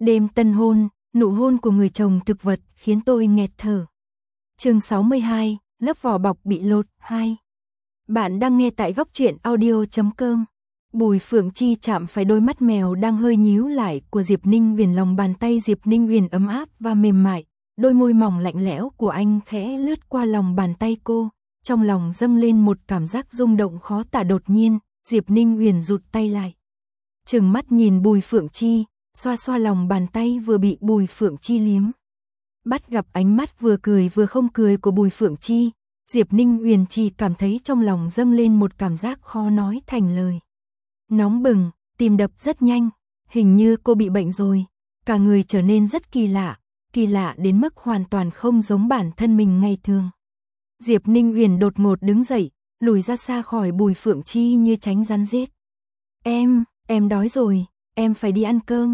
Đêm tân hôn, nụ hôn của người chồng thực vật khiến tôi nghẹt thở. Chương 62, lớp vỏ bọc bị lột 2. Bạn đang nghe tại góc truyện audio.com. Bùi Phượng Chi chạm phải đôi mắt mèo đang hơi nhíu lại của Diệp Ninh Huyền, lòng bàn tay Diệp Ninh Huyền ấm áp và mềm mại, đôi môi mỏng lạnh lẽo của anh khẽ lướt qua lòng bàn tay cô, trong lòng dâng lên một cảm giác rung động khó tả. Đột nhiên, Diệp Ninh Huyền rụt tay lại, trừng mắt nhìn Bùi Phượng Chi, xoa xoa lòng bàn tay vừa bị Bùi Phượng Chi liếm. Bắt gặp ánh mắt vừa cười vừa không cười của Bùi Phượng Chi, Diệp Ninh Huyền chỉ cảm thấy trong lòng dâng lên một cảm giác khó nói thành lời. Nóng bừng, tim đập rất nhanh, hình như cô bị bệnh rồi, cả người trở nên rất kỳ lạ đến mức hoàn toàn không giống bản thân mình ngày thường. Diệp Ninh Huyền đột ngột đứng dậy, lùi ra xa khỏi Bùi Phượng Chi như tránh rắn rết. Em đói rồi, em phải đi ăn cơm,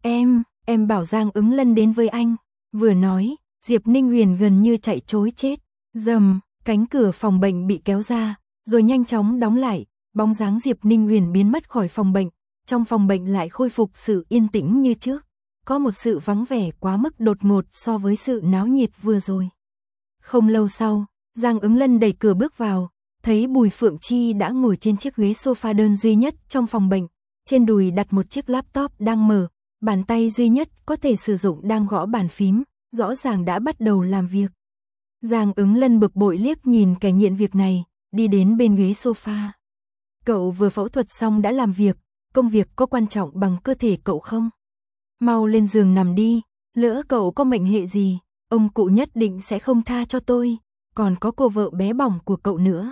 em bảo Giang Ứng Lân đến với anh. Vừa nói, Diệp Ninh Huyền gần như chạy trối chết. Rầm, cánh cửa phòng bệnh bị kéo ra, rồi nhanh chóng đóng lại, bóng dáng Diệp Ninh Huyền biến mất khỏi phòng bệnh. Trong phòng bệnh lại khôi phục sự yên tĩnh như trước, có một sự vắng vẻ quá mức đột ngột so với sự náo nhiệt vừa rồi. Không lâu sau, Giang Ứng Lân đẩy cửa bước vào, thấy Bùi Phượng Chi đã ngồi trên chiếc ghế sofa đơn duy nhất trong phòng bệnh, trên đùi đặt một chiếc laptop đang mở, bàn tay duy nhất có thể sử dụng đang gõ bàn phím, rõ ràng đã bắt đầu làm việc. Giang Ứng Lân bực bội liếc nhìn kẻ nghiện việc này, đi đến bên ghế sofa. Cậu vừa phẫu thuật xong đã làm việc, công việc có quan trọng bằng cơ thể cậu không? Mau lên giường nằm đi, lỡ cậu có mệnh hệ gì, ông cụ nhất định sẽ không tha cho tôi, còn có cô vợ bé bỏng của cậu nữa.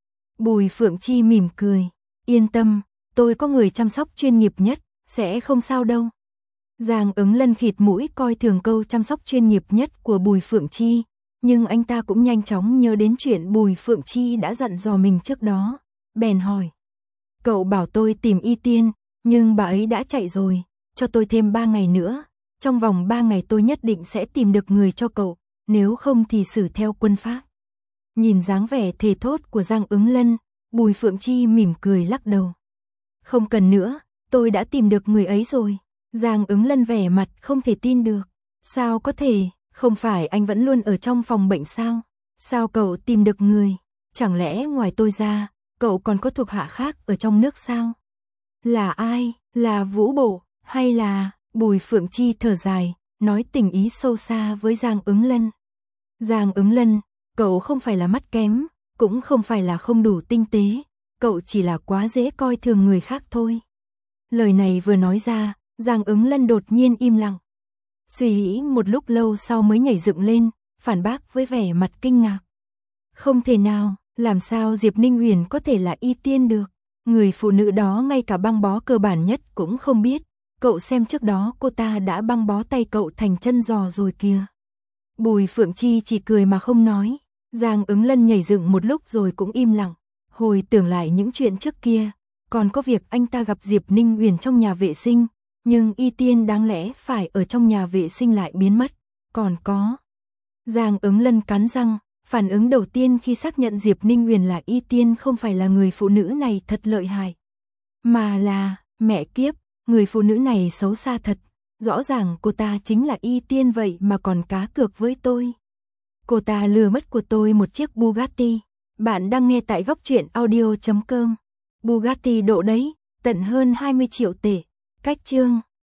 Bùi Phượng Chi mỉm cười, yên tâm, tôi có người chăm sóc chuyên nghiệp nhất, sẽ không sao đâu. Giang Ứng Lân khịt mũi coi thường câu chăm sóc chuyên nghiệp nhất của Bùi Phượng Chi, nhưng anh ta cũng nhanh chóng nhớ đến chuyện Bùi Phượng Chi đã dặn dò mình trước đó, bèn hỏi. Cậu bảo tôi tìm Y Tiên, nhưng bà ấy đã chạy rồi, cho tôi thêm 3 ngày nữa, trong vòng 3 ngày tôi nhất định sẽ tìm được người cho cậu, nếu không thì xử theo quân pháp. Nhìn dáng vẻ thề thốt của Giang Ứng Lân, Bùi Phượng Chi mỉm cười lắc đầu. Không cần nữa, tôi đã tìm được người ấy rồi. Giang Ứng Lân vẻ mặt không thể tin được. Sao có thể, không phải anh vẫn luôn ở trong phòng bệnh sao? Sao cậu tìm được người? Chẳng lẽ ngoài tôi ra, cậu còn có thuộc hạ khác ở trong nước sao? Là ai? Là Vũ Bộ, hay là... Bùi Phượng Chi thở dài, nói tình ý sâu xa với Giang Ứng Lân. Giang Ứng Lân, cậu không phải là mắt kém, cũng không phải là không đủ tinh tế, cậu chỉ là quá dễ coi thường người khác thôi. Lời này vừa nói ra, Giang Ứng Lân đột nhiên im lặng. Suy nghĩ một lúc lâu sau mới nhảy dựng lên, phản bác với vẻ mặt kinh ngạc. Không thể nào, làm sao Diệp Ninh Huyền có thể là Y Tiên được? Người phụ nữ đó ngay cả băng bó cơ bản nhất cũng không biết. Cậu xem trước đó cô ta đã băng bó tay cậu thành chân giò rồi kìa. Bùi Phượng Chi chỉ cười mà không nói. Giang Ứng Lân nhảy dựng một lúc rồi cũng im lặng. Hồi tưởng lại những chuyện trước kia, còn có việc anh ta gặp Diệp Ninh Huyền trong nhà vệ sinh, nhưng Y Tiên đáng lẽ phải ở trong nhà vệ sinh lại biến mất. Còn có... Giang Ứng Lân cắn răng, phản ứng đầu tiên khi xác nhận Diệp Ninh Huyền là Y Tiên không phải là người phụ nữ này thật lợi hại, mà là... Mẹ kiếp, người phụ nữ này xấu xa thật. Rõ ràng cô ta chính là Y Tiên vậy mà còn cá cược với tôi. Cô ta lừa mất của tôi một chiếc Bugatti. Bạn đang nghe tại góc truyện audio.com. Bugatti độ đấy, tận hơn 20 triệu tệ. Cách chương